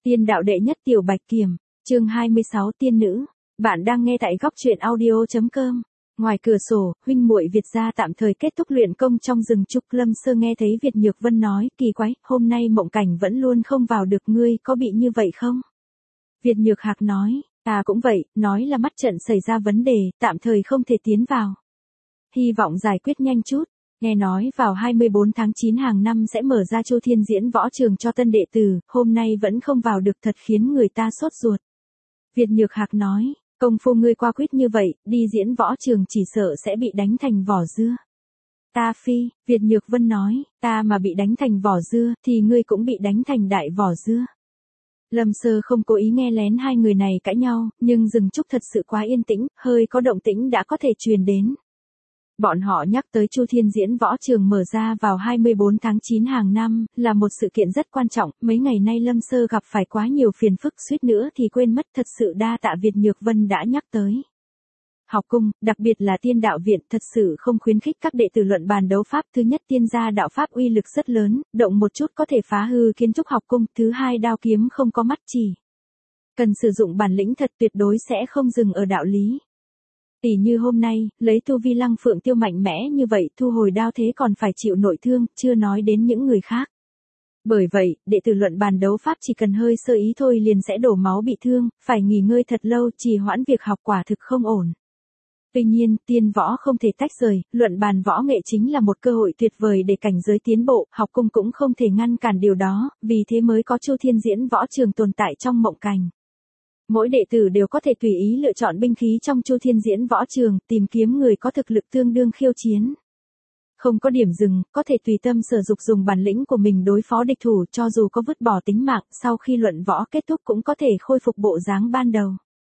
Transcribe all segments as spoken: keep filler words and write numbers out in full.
Tiên đạo đệ nhất tiểu bạch kiểm, chương hai mươi sáu tiên nữ. Bạn đang nghe tại góc truyện audio chấm com. Ngoài cửa sổ, huynh muội Việt gia tạm thời kết thúc luyện công trong rừng trúc. Lâm Sơ nghe thấy Việt Nhược Vân nói, kỳ quái, hôm nay Mộng Cảnh vẫn luôn không vào được, ngươi có bị như vậy không? Việt Nhược Hạc nói, ta cũng vậy, nói là mắt trận xảy ra vấn đề, tạm thời không thể tiến vào. Hy vọng giải quyết nhanh chút. Nghe nói vào hai mươi bốn tháng chín hàng năm sẽ mở ra Chu Thiên diễn võ trường cho tân đệ tử, hôm nay vẫn không vào được, thật khiến người ta sốt ruột. Việt Nhược Hạc nói, công phu ngươi qua quýt như vậy, đi diễn võ trường chỉ sợ sẽ bị đánh thành vỏ dưa. Ta phi, Việt Nhược Vân nói, ta mà bị đánh thành vỏ dưa, thì ngươi cũng bị đánh thành đại vỏ dưa. Lâm Sơ không cố ý nghe lén hai người này cãi nhau, nhưng rừng trúc thật sự quá yên tĩnh, hơi có động tĩnh đã có thể truyền đến. Bọn họ nhắc tới Chu Thiên diễn võ trường mở ra vào hai mươi bốn tháng chín hàng năm, là một sự kiện rất quan trọng, mấy ngày nay Lâm Sơ gặp phải quá nhiều phiền phức, suýt nữa thì quên mất, thật sự đa tạ Việt Nhược Vân đã nhắc tới. Học cung, đặc biệt là tiên đạo viện, thật sự không khuyến khích các đệ tử luận bàn đấu pháp. Thứ nhất, tiên gia đạo pháp uy lực rất lớn, động một chút có thể phá hư kiến trúc học cung. Thứ hai, đao kiếm không có mắt chỉ. Cần sử dụng bản lĩnh thật, tuyệt đối sẽ không dừng ở đạo lý. Tỷ như hôm nay, lấy tu vi Lăng Phượng Tiêu mạnh mẽ như vậy, thu hồi đao thế còn phải chịu nội thương, chưa nói đến những người khác. Bởi vậy, đệ tử luận bàn đấu pháp chỉ cần hơi sơ ý thôi liền sẽ đổ máu bị thương, phải nghỉ ngơi thật lâu, trì hoãn việc học quả thực không ổn. Tuy nhiên, tiên võ không thể tách rời, luận bàn võ nghệ chính là một cơ hội tuyệt vời để cảnh giới tiến bộ, học cung cũng không thể ngăn cản điều đó, vì thế mới có Chu Thiên diễn võ trường tồn tại trong Mộng Cảnh. Mỗi đệ tử đều có thể tùy ý lựa chọn binh khí trong Chu Thiên diễn võ trường, tìm kiếm người có thực lực tương đương khiêu chiến. Không có điểm dừng, có thể tùy tâm sử dụng dùng bản lĩnh của mình đối phó địch thủ, cho dù có vứt bỏ tính mạng, sau khi luận võ kết thúc cũng có thể khôi phục bộ dáng ban đầu.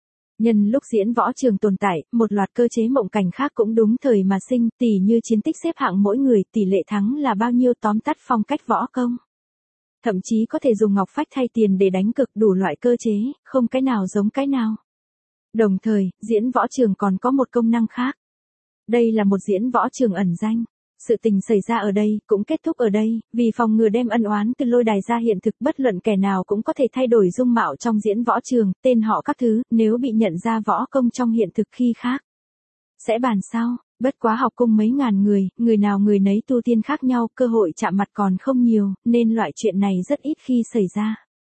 Nhân lúc diễn võ trường tồn tại, một loạt cơ chế Mộng Cảnh khác cũng đúng thời mà sinh, tỉ như chiến tích xếp hạng mỗi người, tỷ lệ thắng là bao nhiêu, tóm tắt phong cách võ công. Thậm chí có thể dùng ngọc phách thay tiền để đánh cực, đủ loại cơ chế, không cái nào giống cái nào. Đồng thời, diễn võ trường còn có một công năng khác. Đây là một diễn võ trường ẩn danh. Sự tình xảy ra ở đây, cũng kết thúc ở đây, vì phòng ngừa đem ân oán từ lôi đài ra hiện thực, bất luận kẻ nào cũng có thể thay đổi dung mạo trong diễn võ trường, tên họ các thứ, nếu bị nhận ra võ công trong hiện thực khi khác. Sẽ bàn sao? Bất quá học cung mấy ngàn người, người nào người nấy tu tiên khác nhau, cơ hội chạm mặt còn không nhiều, nên loại chuyện này rất ít khi xảy ra.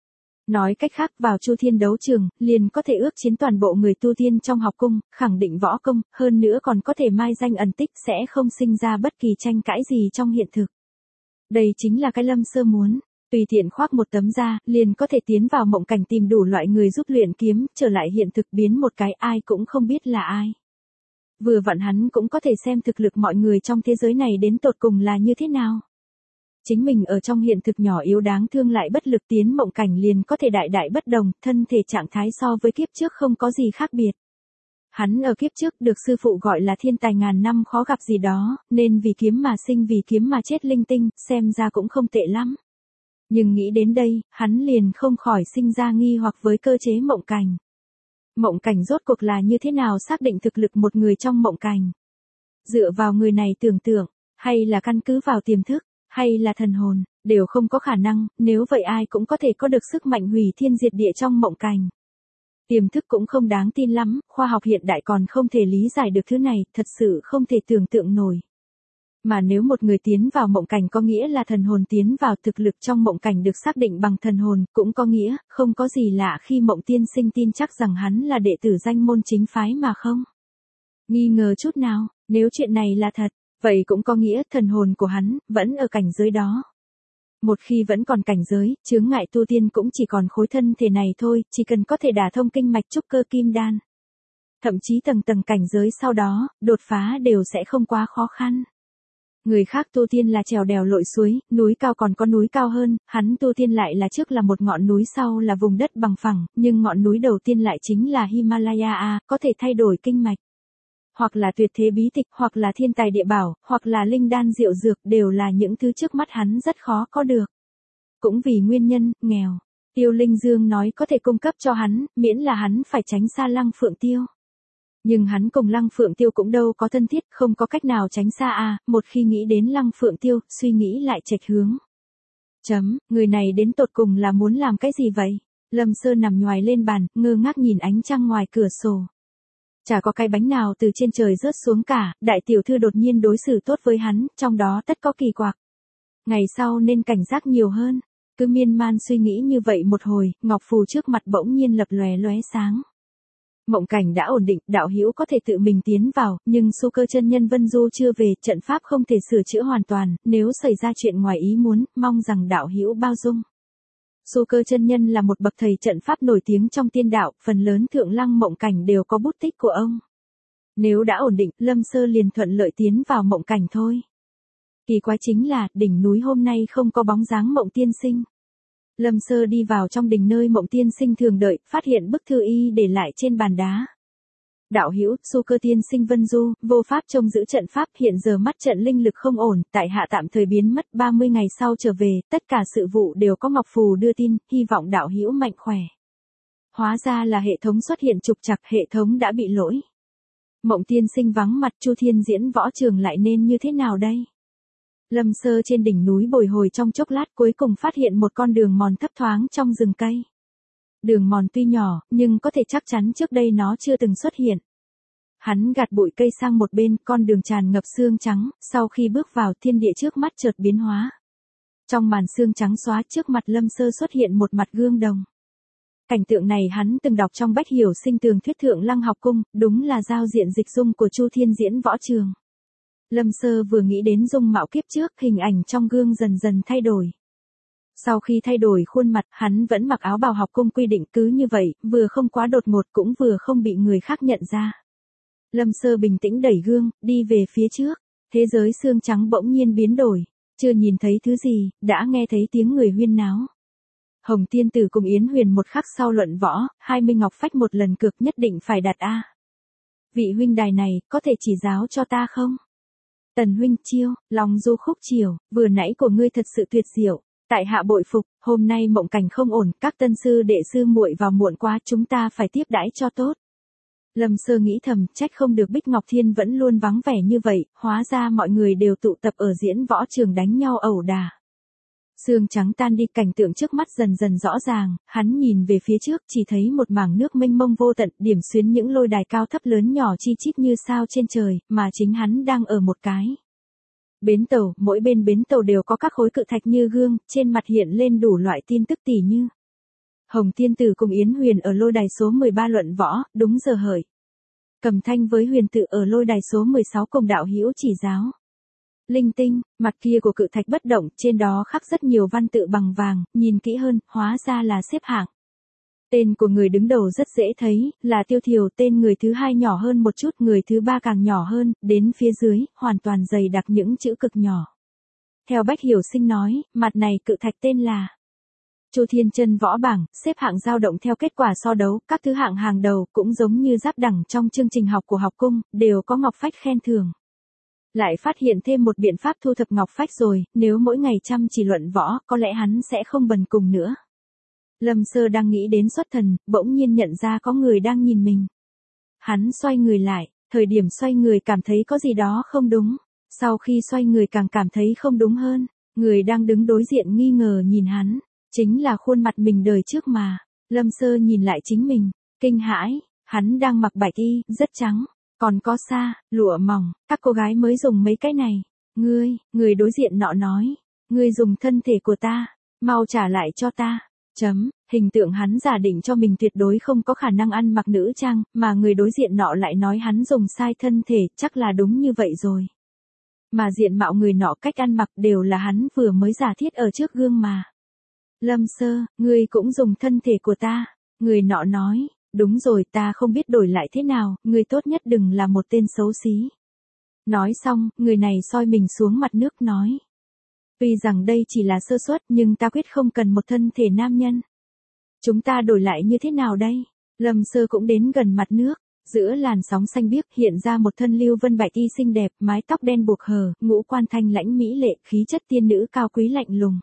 Nói cách khác, vào Chu Thiên đấu trường, liền có thể ước chiến toàn bộ người tu tiên trong học cung, khẳng định võ công, hơn nữa còn có thể mai danh ẩn tích, sẽ không sinh ra bất kỳ tranh cãi gì trong hiện thực. Đây chính là cái Lâm Sơ muốn, tùy tiện khoác một tấm da, liền có thể tiến vào Mộng Cảnh tìm đủ loại người giúp luyện kiếm, trở lại hiện thực biến một cái ai cũng không biết là ai. Vừa vặn hắn cũng có thể xem thực lực mọi người trong thế giới này đến tột cùng là như thế nào. Chính mình ở trong hiện thực nhỏ yếu đáng thương lại bất lực, tiến Mộng Cảnh liền có thể đại đại bất đồng, thân thể trạng thái so với kiếp trước không có gì khác biệt. Hắn ở kiếp trước được sư phụ gọi là thiên tài ngàn năm khó gặp gì đó, nên vì kiếm mà sinh vì kiếm mà chết linh tinh, xem ra cũng không tệ lắm. Nhưng nghĩ đến đây, hắn liền không khỏi sinh ra nghi hoặc với cơ chế Mộng Cảnh. Mộng Cảnh rốt cuộc là như thế nào, xác định thực lực một người trong Mộng Cảnh? Dựa vào người này tưởng tượng, hay là căn cứ vào tiềm thức, hay là thần hồn, đều không có khả năng, nếu vậy ai cũng có thể có được sức mạnh hủy thiên diệt địa trong Mộng Cảnh. Tiềm thức cũng không đáng tin lắm, khoa học hiện đại còn không thể lý giải được thứ này, thật sự không thể tưởng tượng nổi. Mà nếu một người tiến vào Mộng Cảnh có nghĩa là thần hồn tiến vào, thực lực trong Mộng Cảnh được xác định bằng thần hồn, cũng có nghĩa, không có gì lạ khi Mộng Tiên Sinh tin chắc rằng hắn là đệ tử danh môn chính phái mà không nghi ngờ chút nào, nếu chuyện này là thật, vậy cũng có nghĩa thần hồn của hắn vẫn ở cảnh giới đó. Một khi vẫn còn cảnh giới, chướng ngại tu tiên cũng chỉ còn khối thân thể này thôi, chỉ cần có thể đả thông kinh mạch trúc cơ kim đan. Thậm chí tầng tầng cảnh giới sau đó, đột phá đều sẽ không quá khó khăn. Người khác tu tiên là trèo đèo lội suối, núi cao còn có núi cao hơn, hắn tu tiên lại là trước là một ngọn núi, sau là vùng đất bằng phẳng, nhưng ngọn núi đầu tiên lại chính là Himalaya, có thể thay đổi kinh mạch. Hoặc là tuyệt thế bí tịch, hoặc là thiên tài địa bảo, hoặc là linh đan diệu dược, đều là những thứ trước mắt hắn rất khó có được. Cũng vì nguyên nhân, nghèo, Tiêu Linh Dương nói có thể cung cấp cho hắn, miễn là hắn phải tránh xa Lăng Phượng Tiêu. Nhưng hắn cùng Lăng Phượng Tiêu cũng đâu có thân thiết, không có cách nào tránh xa à, một khi nghĩ đến Lăng Phượng Tiêu, suy nghĩ lại chệch hướng. Chấm, người này đến tột cùng là muốn làm cái gì vậy? Lâm Sơ nằm nhoài lên bàn, ngơ ngác nhìn ánh trăng ngoài cửa sổ. Chả có cái bánh nào từ trên trời rớt xuống cả, đại tiểu thư đột nhiên đối xử tốt với hắn, trong đó tất có kỳ quặc. Ngày sau nên cảnh giác nhiều hơn. Cứ miên man suy nghĩ như vậy một hồi, ngọc phù trước mặt bỗng nhiên lập lòe lóe sáng. Mộng cảnh đã ổn định, đạo hữu có thể tự mình tiến vào, nhưng Xu Cơ chân nhân Vân Du chưa về, trận pháp không thể sửa chữa hoàn toàn, nếu xảy ra chuyện ngoài ý muốn, mong rằng đạo hữu bao dung. Xu Cơ chân nhân là một bậc thầy trận pháp nổi tiếng trong tiên đạo, phần lớn thượng lăng mộng cảnh đều có bút tích của ông. Nếu đã ổn định, Lâm Sơ liền thuận lợi tiến vào mộng cảnh thôi. Kỳ quái chính là, đỉnh núi hôm nay không có bóng dáng Mộng tiên sinh. Lâm Sơ đi vào trong đình nơi Mộng tiên sinh thường đợi, phát hiện bức thư y để lại trên bàn đá. Đạo hữu, Xu Cơ tiên sinh Vân Du, vô pháp trông giữ trận pháp, hiện giờ mắt trận linh lực không ổn, tại hạ tạm thời biến mất, ba mươi ngày sau trở về, tất cả sự vụ đều có ngọc phù đưa tin, hy vọng đạo hữu mạnh khỏe. Hóa ra là hệ thống xuất hiện trục trặc, hệ thống đã bị lỗi. Mộng tiên sinh vắng mặt, Chu Thiên diễn võ trường lại nên như thế nào đây? Lâm Sơ trên đỉnh núi bồi hồi trong chốc lát, cuối cùng phát hiện một con đường mòn thấp thoáng trong rừng cây. Đường mòn tuy nhỏ, nhưng có thể chắc chắn trước đây nó chưa từng xuất hiện. Hắn gạt bụi cây sang một bên, con đường tràn ngập sương trắng, sau khi bước vào, thiên địa trước mắt chợt biến hóa. Trong màn sương trắng xóa, trước mặt Lâm Sơ xuất hiện một mặt gương đồng. Cảnh tượng này hắn từng đọc trong Bách Hiểu Sinh Tường Thuyết Thượng Lăng Học Cung, đúng là giao diện dịch dung của Chu Thiên diễn võ trường. Lâm Sơ vừa nghĩ đến dung mạo kiếp trước, hình ảnh trong gương dần dần thay đổi. Sau khi thay đổi khuôn mặt, hắn vẫn mặc áo bào học cung quy định, cứ như vậy, vừa không quá đột ngột cũng vừa không bị người khác nhận ra. Lâm Sơ bình tĩnh đẩy gương, đi về phía trước. Thế giới sương trắng bỗng nhiên biến đổi. Chưa nhìn thấy thứ gì, đã nghe thấy tiếng người huyên náo. Hồng Tiên Tử cùng Yến Huyền một khắc sau luận võ, hai mươi ngọc phách một lần cược nhất định phải đặt a. Vị huynh đài này, có thể chỉ giáo cho ta không? Tần huynh chiêu, lòng du khúc chiều, vừa nãy của ngươi thật sự tuyệt diệu. Tại hạ bội phục, hôm nay mộng cảnh không ổn, các tân sư đệ sư muội vào muộn quá, chúng ta phải tiếp đãi cho tốt. Lâm Sơ nghĩ thầm, trách không được Bích Ngọc Thiên vẫn luôn vắng vẻ như vậy, hóa ra mọi người đều tụ tập ở diễn võ trường đánh nhau ẩu đả. Sương trắng tan đi, cảnh tượng trước mắt dần dần rõ ràng, hắn nhìn về phía trước, chỉ thấy một mảng nước mênh mông vô tận, điểm xuyến những lôi đài cao thấp lớn nhỏ chi chít như sao trên trời, mà chính hắn đang ở một cái. Bến tàu, mỗi bên bến tàu đều có các khối cự thạch như gương, trên mặt hiện lên đủ loại tin tức tỉ như. Hồng Tiên Tử cùng Yến Huyền ở lôi đài số mười ba luận võ, đúng giờ hởi. Cầm Thanh với Huyền Tự ở lôi đài số mười sáu cùng đạo hữu chỉ giáo. Linh tinh, mặt kia của cự thạch bất động, trên đó khắc rất nhiều văn tự bằng vàng, nhìn kỹ hơn, hóa ra là xếp hạng. Tên của người đứng đầu rất dễ thấy, là Tiêu Thiều, tên người thứ hai nhỏ hơn một chút, người thứ ba càng nhỏ hơn, đến phía dưới, hoàn toàn dày đặc những chữ cực nhỏ. Theo Bách Hiểu Sinh nói, mặt này cự thạch tên là Chu Thiên Chân võ bảng, xếp hạng dao động theo kết quả so đấu, các thứ hạng hàng đầu cũng giống như giáp đẳng trong chương trình học của học cung, đều có ngọc phách khen thưởng. Lại phát hiện thêm một biện pháp thu thập ngọc phách rồi, nếu mỗi ngày chăm chỉ luận võ, có lẽ hắn sẽ không bần cùng nữa. Lâm Sơ đang nghĩ đến xuất thần, bỗng nhiên nhận ra có người đang nhìn mình. Hắn xoay người lại, thời điểm xoay người cảm thấy có gì đó không đúng. Sau khi xoay người càng cảm thấy không đúng hơn, người đang đứng đối diện nghi ngờ nhìn hắn, chính là khuôn mặt mình đời trước mà. Lâm Sơ nhìn lại chính mình, kinh hãi, hắn đang mặc bạch y, rất trắng, còn có sa, lụa mỏng, các cô gái mới dùng mấy cái này. Ngươi, người đối diện nọ nói, ngươi dùng thân thể của ta, mau trả lại cho ta. Chấm, hình tượng hắn giả định cho mình tuyệt đối không có khả năng ăn mặc nữ trang, mà người đối diện nọ lại nói hắn dùng sai thân thể, chắc là đúng như vậy rồi. Mà diện mạo người nọ, cách ăn mặc đều là hắn vừa mới giả thiết ở trước gương mà. Lâm Sơ, ngươi cũng dùng thân thể của ta. Người nọ nói, đúng rồi, ta không biết đổi lại thế nào, ngươi tốt nhất đừng là một tên xấu xí. Nói xong, người này soi mình xuống mặt nước nói. Tuy rằng đây chỉ là sơ suất, nhưng ta quyết không cần một thân thể nam nhân. Chúng ta đổi lại như thế nào đây? Lâm Sơ cũng đến gần mặt nước, giữa làn sóng xanh biếc hiện ra một thân lưu vân bạch y xinh đẹp, mái tóc đen buộc hờ, ngũ quan thanh lãnh mỹ lệ, khí chất tiên nữ cao quý lạnh lùng.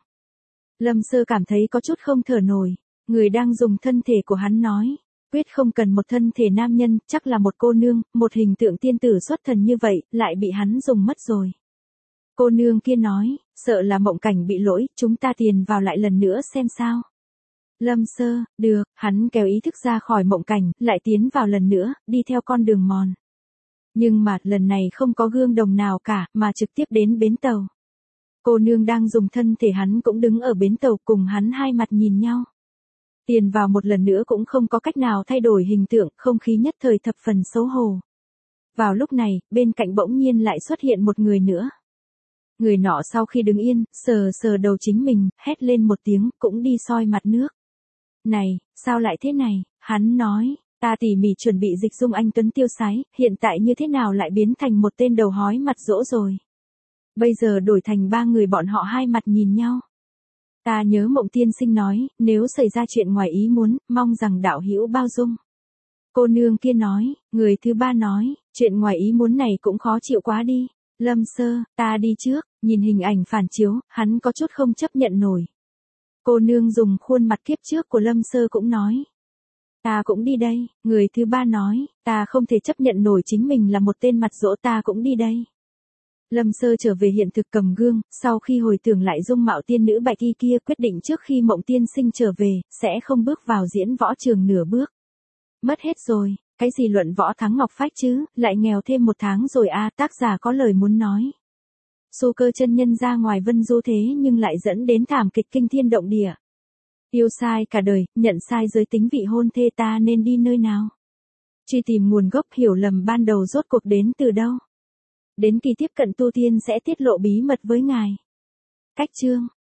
Lâm Sơ cảm thấy có chút không thở nổi, người đang dùng thân thể của hắn nói, quyết không cần một thân thể nam nhân, chắc là một cô nương, một hình tượng tiên tử xuất thần như vậy, lại bị hắn dùng mất rồi. Cô nương kia nói, sợ là mộng cảnh bị lỗi, chúng ta tiền vào lại lần nữa xem sao. Lâm Sơ, được, hắn kéo ý thức ra khỏi mộng cảnh, lại tiến vào lần nữa, đi theo con đường mòn. Nhưng mà, lần này không có gương đồng nào cả, mà trực tiếp đến bến tàu. Cô nương đang dùng thân thể hắn cũng đứng ở bến tàu cùng hắn hai mặt nhìn nhau. Tiền vào một lần nữa cũng không có cách nào thay đổi hình tượng, không khí nhất thời thập phần xấu hổ. Vào lúc này, bên cạnh bỗng nhiên lại xuất hiện một người nữa. Người nọ sau khi đứng yên, sờ sờ đầu chính mình, hét lên một tiếng, cũng đi soi mặt nước. Này, sao lại thế này? Hắn nói, ta tỉ mỉ chuẩn bị dịch dung anh Tuấn tiêu sái, hiện tại như thế nào lại biến thành một tên đầu hói mặt dỗ rồi? Bây giờ đổi thành ba người bọn họ hai mặt nhìn nhau. Ta nhớ Mộng tiên sinh nói, nếu xảy ra chuyện ngoài ý muốn, mong rằng đạo hữu bao dung. Cô nương kia nói, người thứ ba nói, chuyện ngoài ý muốn này cũng khó chịu quá đi. Lâm Sơ, ta đi trước, nhìn hình ảnh phản chiếu, hắn có chút không chấp nhận nổi. Cô nương dùng khuôn mặt kiếp trước của Lâm Sơ cũng nói. Ta cũng đi đây, người thứ ba nói, ta không thể chấp nhận nổi chính mình là một tên mặt dỗ, ta cũng đi đây. Lâm Sơ trở về hiện thực cầm gương, sau khi hồi tưởng lại dung mạo tiên nữ bạch y kia, quyết định trước khi Mộng tiên sinh trở về, sẽ không bước vào diễn võ trường nửa bước. Mất hết rồi, cái gì luận võ thắng Ngọc Phách chứ, lại nghèo thêm một tháng rồi a. Tác giả có lời muốn nói. Xu Cơ chân nhân ra ngoài vân du thế nhưng lại dẫn đến thảm kịch kinh thiên động địa. Yêu sai cả đời, nhận sai giới tính vị hôn thê, ta nên đi nơi nào? Truy tìm nguồn gốc hiểu lầm ban đầu rốt cuộc đến từ đâu? Đến kỳ tiếp cận tu tiên sẽ tiết lộ bí mật với ngài. Cách chương